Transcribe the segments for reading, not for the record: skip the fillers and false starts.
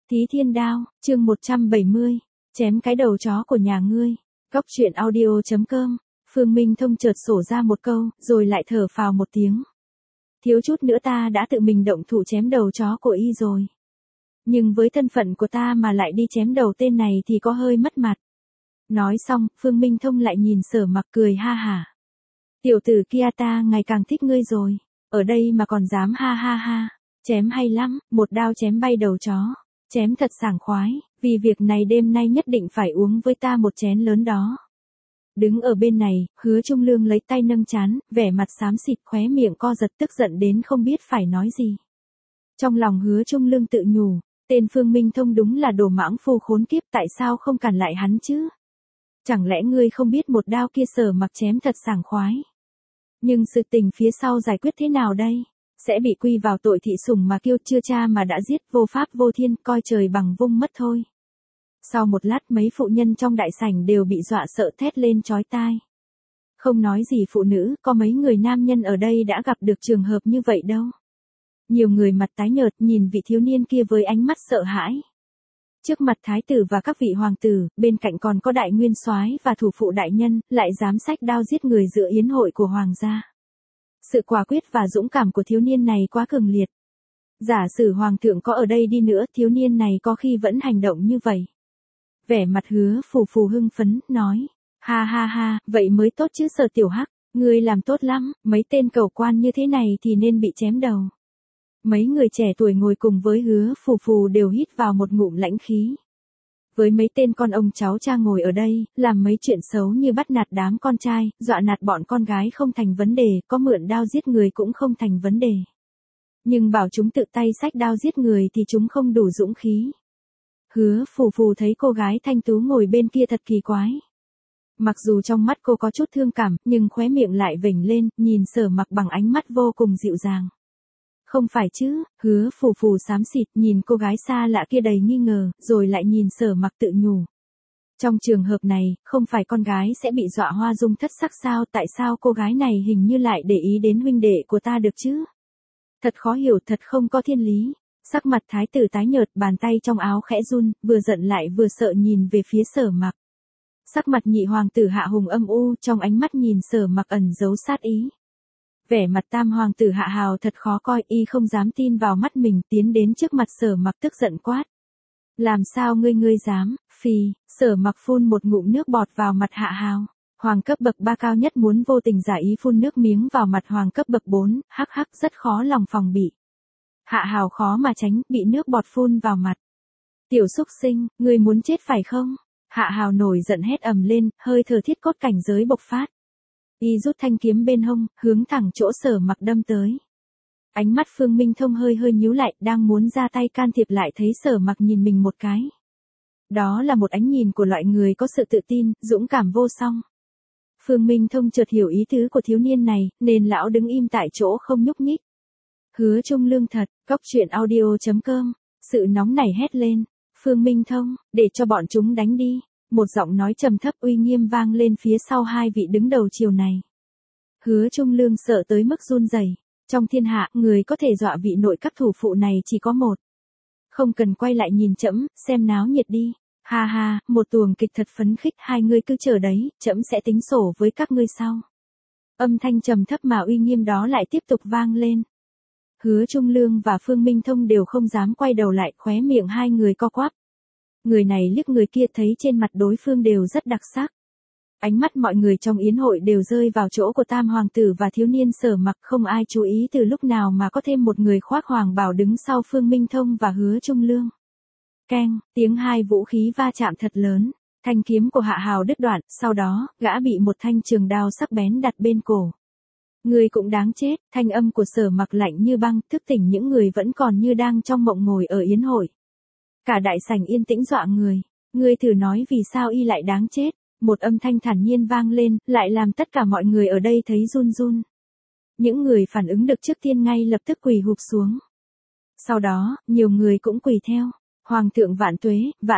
Thí Thiên Đao, chương 170, chém cái đầu chó của nhà ngươi. Góc truyện audio.com, Phương Minh Thông chợt sổ ra một câu, rồi lại thở phào một tiếng. Thiếu chút nữa ta đã tự mình động thủ chém đầu chó của y rồi. Nhưng với thân phận của ta mà lại đi chém đầu tên này thì có hơi mất mặt. Nói xong, Phương Minh Thông lại nhìn Sở Mặc cười ha hả. Tiểu tử kia ta ngày càng thích ngươi rồi, ở đây mà còn dám ha ha ha, chém hay lắm, một đao chém bay đầu chó, chém thật sảng khoái, vì việc này đêm nay nhất định phải uống với ta một chén lớn đó. Đứng ở bên này, Hứa Trung Lương lấy tay nâng trán, vẻ mặt xám xịt, khóe miệng co giật, tức giận đến không biết phải nói gì. Trong lòng Hứa Trung Lương tự nhủ, tên Phương Minh Thông đúng là đồ mãng phu khốn kiếp, tại sao không cản lại hắn chứ? Chẳng lẽ ngươi không biết một đao kia Sở Mặc chém thật sảng khoái? Nhưng sự tình phía sau giải quyết thế nào đây? Sẽ bị quy vào tội thị sủng mà kiêu, chưa cha mà đã giết, vô pháp vô thiên, coi trời bằng vung mất thôi. Sau một lát mấy phụ nhân trong đại sảnh đều bị dọa sợ thét lên chói tai. Không nói gì phụ nữ, có mấy người nam nhân ở đây đã gặp được trường hợp như vậy đâu. Nhiều người mặt tái nhợt nhìn vị thiếu niên kia với ánh mắt sợ hãi. Trước mặt thái tử và các vị hoàng tử, bên cạnh còn có đại nguyên soái và thủ phụ đại nhân, lại dám xách đao giết người giữa yến hội của hoàng gia. Sự quả quyết và dũng cảm của thiếu niên này quá cường liệt. Giả sử hoàng thượng có ở đây đi nữa, thiếu niên này có khi vẫn hành động như vậy. Vẻ mặt Hứa Phù Phù hưng phấn, nói, ha ha ha, vậy mới tốt chứ Sở tiểu hắc, ngươi làm tốt lắm, mấy tên cẩu quan như thế này thì nên bị chém đầu. Mấy người trẻ tuổi ngồi cùng với Hứa Phù Phù đều hít vào một ngụm lãnh khí. Với mấy tên con ông cháu cha ngồi ở đây, làm mấy chuyện xấu như bắt nạt đám con trai, dọa nạt bọn con gái không thành vấn đề, có mượn đao giết người cũng không thành vấn đề. Nhưng bảo chúng tự tay xách đao giết người thì chúng không đủ dũng khí. Hứa Phù Phù thấy cô gái thanh tú ngồi bên kia thật kỳ quái. Mặc dù trong mắt cô có chút thương cảm, nhưng khóe miệng lại vểnh lên, nhìn Sở Mặc bằng ánh mắt vô cùng dịu dàng. Không phải chứ, Hứa Phù Phù xám xịt nhìn cô gái xa lạ kia đầy nghi ngờ, rồi lại nhìn Sở Mặc tự nhủ. Trong trường hợp này, không phải con gái sẽ bị dọa hoa dung thất sắc sao, tại sao cô gái này hình như lại để ý đến huynh đệ của ta được chứ? Thật khó hiểu, thật không có thiên lý. Sắc mặt thái tử tái nhợt, bàn tay trong áo khẽ run, vừa giận lại vừa sợ nhìn về phía Sở Mặc. Sắc mặt nhị hoàng tử Hạ Hùng âm u, trong ánh mắt nhìn Sở Mặc ẩn giấu sát ý. Vẻ mặt tam hoàng tử Hạ Hào thật khó coi, y không dám tin vào mắt mình, tiến đến trước mặt Sở Mặc tức giận quát. Làm sao ngươi dám, phì, Sở Mặc phun một ngụm nước bọt vào mặt Hạ Hào. Hoàng cấp bậc 3 cao nhất muốn vô tình giả ý phun nước miếng vào mặt hoàng cấp bậc 4, hắc hắc rất khó lòng phòng bị. Hạ Hào khó mà tránh, bị nước bọt phun vào mặt. Tiểu xúc sinh, ngươi muốn chết phải không? Hạ Hào nổi giận hét ầm lên, hơi thở thiết cốt cảnh giới bộc phát. Y rút thanh kiếm bên hông, hướng thẳng chỗ Sở Mặc đâm tới. Ánh mắt Phương Minh Thông hơi nhíu lại, đang muốn ra tay can thiệp lại thấy Sở Mặc nhìn mình một cái. Đó là một ánh nhìn của loại người có sự tự tin, dũng cảm vô song. Phương Minh Thông chợt hiểu ý tứ của thiếu niên này, nên lão đứng im tại chỗ không nhúc nhích. Hứa Trung Lương thật, góc truyện audio.com, sự nóng nảy hét lên. Phương Minh Thông, để cho bọn chúng đánh đi. Một giọng nói trầm thấp uy nghiêm vang lên phía sau hai vị đứng đầu chiều này. Hứa Trung Lương sợ tới mức run rẩy. Trong thiên hạ, người có thể dọa vị nội các thủ phụ này chỉ có một. Không cần quay lại nhìn trẫm, xem náo nhiệt đi. Ha ha, một tuồng kịch thật phấn khích, hai người cứ chờ đấy, trẫm sẽ tính sổ với các ngươi sau. Âm thanh trầm thấp mà uy nghiêm đó lại tiếp tục vang lên. Hứa Trung Lương và Phương Minh Thông đều không dám quay đầu lại, khóe miệng hai người co quắp. Người này liếc người kia thấy trên mặt đối phương đều rất đặc sắc. Ánh mắt mọi người trong yến hội đều rơi vào chỗ của tam hoàng tử và thiếu niên Sở Mặc, không ai chú ý từ lúc nào mà có thêm một người khoác hoàng bào đứng sau Phương Minh Thông và Hứa Trung Lương. Keng, tiếng hai vũ khí va chạm thật lớn, thanh kiếm của Hạ Hào đứt đoạn, sau đó, gã bị một thanh trường đao sắc bén đặt bên cổ. Người cũng đáng chết, thanh âm của Sở Mặc lạnh như băng, thức tỉnh những người vẫn còn như đang trong mộng ngồi ở yến hội. Cả đại sảnh yên tĩnh dọa người. Ngươi thử nói vì sao y lại đáng chết. Một âm thanh thản nhiên vang lên, lại làm tất cả mọi người ở đây thấy run run. Những người phản ứng được trước tiên ngay lập tức quỳ hụp xuống. Sau đó, nhiều người cũng quỳ theo. Hoàng thượng vạn tuế,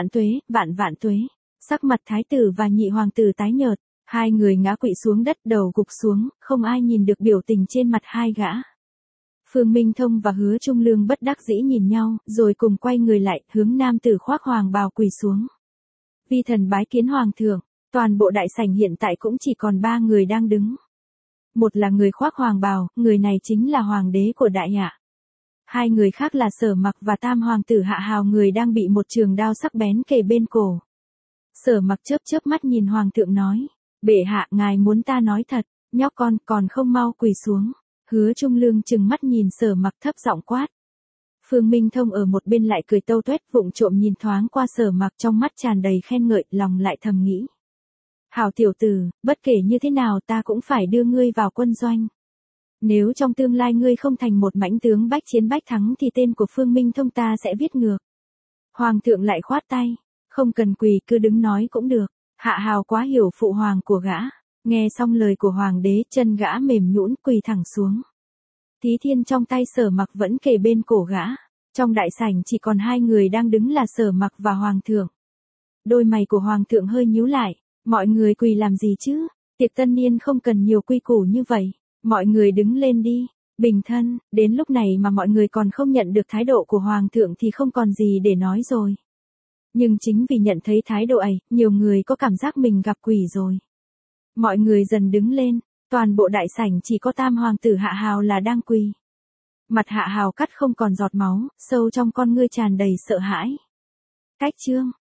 vạn tuế. Sắc mặt thái tử và nhị hoàng tử tái nhợt. Hai người ngã quỵ xuống đất, đầu gục xuống, không ai nhìn được biểu tình trên mặt hai gã. Phương Minh Thông và Hứa Trung Lương bất đắc dĩ nhìn nhau, rồi cùng quay người lại, hướng nam tử khoác hoàng bào quỳ xuống. Vi thần bái kiến hoàng thượng, toàn bộ đại sảnh hiện tại cũng chỉ còn 3 người đang đứng. Một là người khoác hoàng bào, người này chính là hoàng đế của Đại Hạ. 2 người khác là Sở Mặc và Tam hoàng tử Hạ Hào, người đang bị một trường đao sắc bén kề bên cổ. Sở Mặc chớp chớp mắt nhìn hoàng thượng nói, bệ hạ, ngài muốn ta nói thật, nhóc con còn không mau quỳ xuống. Hứa Trung Lương trừng mắt nhìn Sở Mặc thấp giọng quát. Phương Minh Thông ở một bên lại cười tâu tuét, vụng trộm nhìn thoáng qua Sở Mặc, trong mắt tràn đầy khen ngợi, lòng lại thầm nghĩ. Hảo tiểu tử, bất kể như thế nào ta cũng phải đưa ngươi vào quân doanh. Nếu trong tương lai ngươi không thành một mãnh tướng bách chiến bách thắng thì tên của Phương Minh Thông ta sẽ viết ngược. Hoàng thượng lại khoát tay, không cần quỳ, cứ đứng nói cũng được. Hạ Hào quá hiểu phụ hoàng của gã, nghe xong lời của hoàng đế, chân gã mềm nhũn, quỳ thẳng xuống. Thí thiên trong tay Sở Mặc vẫn kề bên cổ gã. Trong đại sảnh chỉ còn 2 người đang đứng là Sở Mặc và hoàng thượng. Đôi mày của hoàng thượng hơi nhíu lại, mọi người quỳ làm gì chứ? Tiệc tân niên không cần nhiều quy củ như vậy. Mọi người đứng lên đi. Bình thân, đến lúc này mà mọi người còn không nhận được thái độ của hoàng thượng thì không còn gì để nói rồi. Nhưng chính vì nhận thấy thái độ ấy, nhiều người có cảm giác mình gặp quỷ rồi. Mọi người dần đứng lên, toàn bộ đại sảnh chỉ có Tam hoàng tử Hạ Hào là đang quỳ. Mặt Hạ Hào cắt không còn giọt máu, sâu trong con ngươi tràn đầy sợ hãi. Cách chương